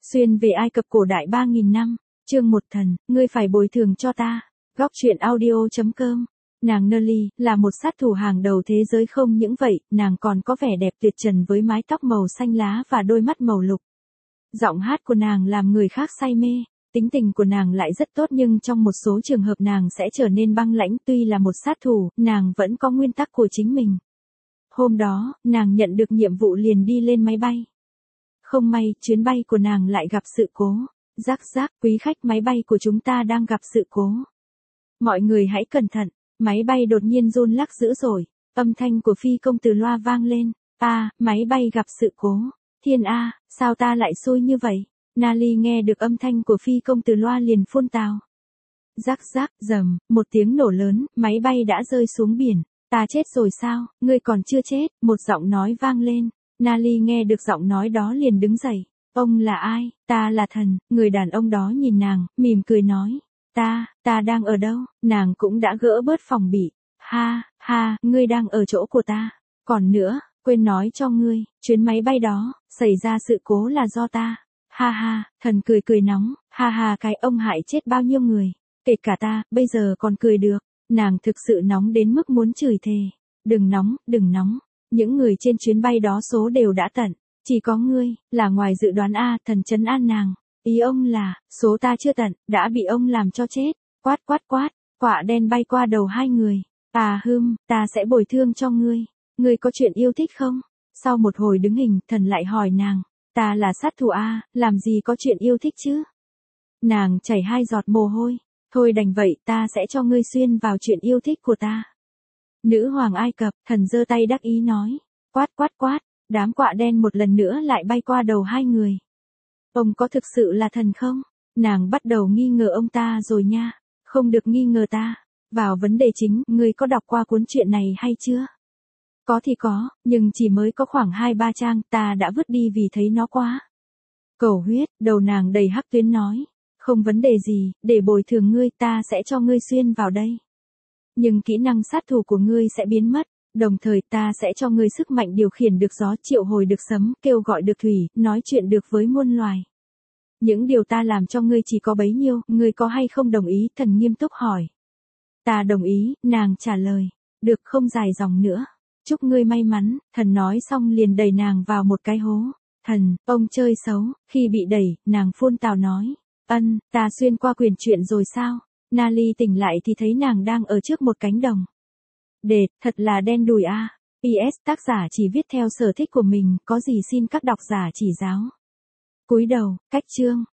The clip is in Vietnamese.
Xuyên về Ai Cập cổ đại 3.000 năm, chương 1 thần, ngươi phải bồi thường cho ta. Góc truyện audio.com. Nàng Nelly là một sát thủ hàng đầu thế giới, không những vậy, nàng còn có vẻ đẹp tuyệt trần với mái tóc màu xanh lá và đôi mắt màu lục. Giọng hát của nàng làm người khác say mê, tính tình của nàng lại rất tốt, nhưng trong một số trường hợp nàng sẽ trở nên băng lãnh. Tuy là một sát thủ, nàng vẫn có nguyên tắc của chính mình. Hôm đó, nàng nhận được nhiệm vụ liền đi lên máy bay. Không may, chuyến bay của nàng lại gặp sự cố. Rắc rắc, quý khách, máy bay của chúng ta đang gặp sự cố. Mọi người hãy cẩn thận, máy bay đột nhiên run lắc dữ dội. Âm thanh của phi công từ loa vang lên. Máy bay gặp sự cố. Thiên A, sao ta lại xui như vậy? Nali nghe được âm thanh của phi công từ loa liền phun tào. Rắc rắc, rầm, một tiếng nổ lớn, máy bay đã rơi xuống biển. Ta chết rồi sao? Ngươi còn chưa chết, một giọng nói vang lên. Nali nghe được giọng nói đó liền đứng dậy. Ông là ai? Ta là thần. Người đàn ông đó nhìn nàng, mỉm cười nói. Ta đang ở đâu? Nàng cũng đã gỡ bớt phòng bị. Ha, ngươi đang ở chỗ của ta. Còn nữa, quên nói cho ngươi, chuyến máy bay đó, xảy ra sự cố là do ta. Ha, thần cười nóng. Ha, cái ông hại chết bao nhiêu người. Kể cả ta, bây giờ còn cười được. Nàng thực sự nóng đến mức muốn chửi thề. Đừng nóng. Những người trên chuyến bay đó số đều đã tận. Chỉ có ngươi, là ngoài dự đoán. Thần trấn an nàng. Ý ông là, số ta chưa tận, đã bị ông làm cho chết. Quát, quạ đen bay qua đầu hai người. Ta sẽ bồi thương cho ngươi. Ngươi có chuyện yêu thích không? Sau một hồi đứng hình, thần lại hỏi nàng. Ta là sát thủ làm gì có chuyện yêu thích chứ? Nàng chảy 2 giọt mồ hôi. Thôi đành vậy, ta sẽ cho ngươi xuyên vào chuyện yêu thích của ta. Nữ hoàng Ai Cập, thần giơ tay đắc ý nói. Quát, đám quạ đen một lần nữa lại bay qua đầu hai người. Ông có thực sự là thần không? Nàng bắt đầu nghi ngờ ông ta rồi nha. Không được nghi ngờ ta. Vào vấn đề chính, ngươi có đọc qua cuốn truyện này hay chưa? Có thì có, nhưng chỉ mới có khoảng 2-3 trang, ta đã vứt đi vì thấy nó quá cầu huyết. Đầu nàng đầy hắc tuyến nói. Không vấn đề gì, để bồi thường ngươi, ta sẽ cho ngươi xuyên vào đây. Nhưng kỹ năng sát thủ của ngươi sẽ biến mất, đồng thời ta sẽ cho ngươi sức mạnh điều khiển được gió, triệu hồi được sấm, kêu gọi được thủy, nói chuyện được với muôn loài. Những điều ta làm cho ngươi chỉ có bấy nhiêu, ngươi có hay không đồng ý? Thần nghiêm túc hỏi. Ta đồng ý, nàng trả lời. Được, không dài dòng nữa. Chúc ngươi may mắn. Thần nói xong liền đẩy nàng vào một cái hố. Thần, ông chơi xấu. Khi bị đẩy, nàng phun tào nói. Ta xuyên qua quyển truyện rồi sao? Nali tỉnh lại thì thấy nàng đang ở trước một cánh đồng. Thật là đen đủi PS tác giả chỉ viết theo sở thích của mình, có gì xin các độc giả chỉ giáo. Cúi đầu, cách chương.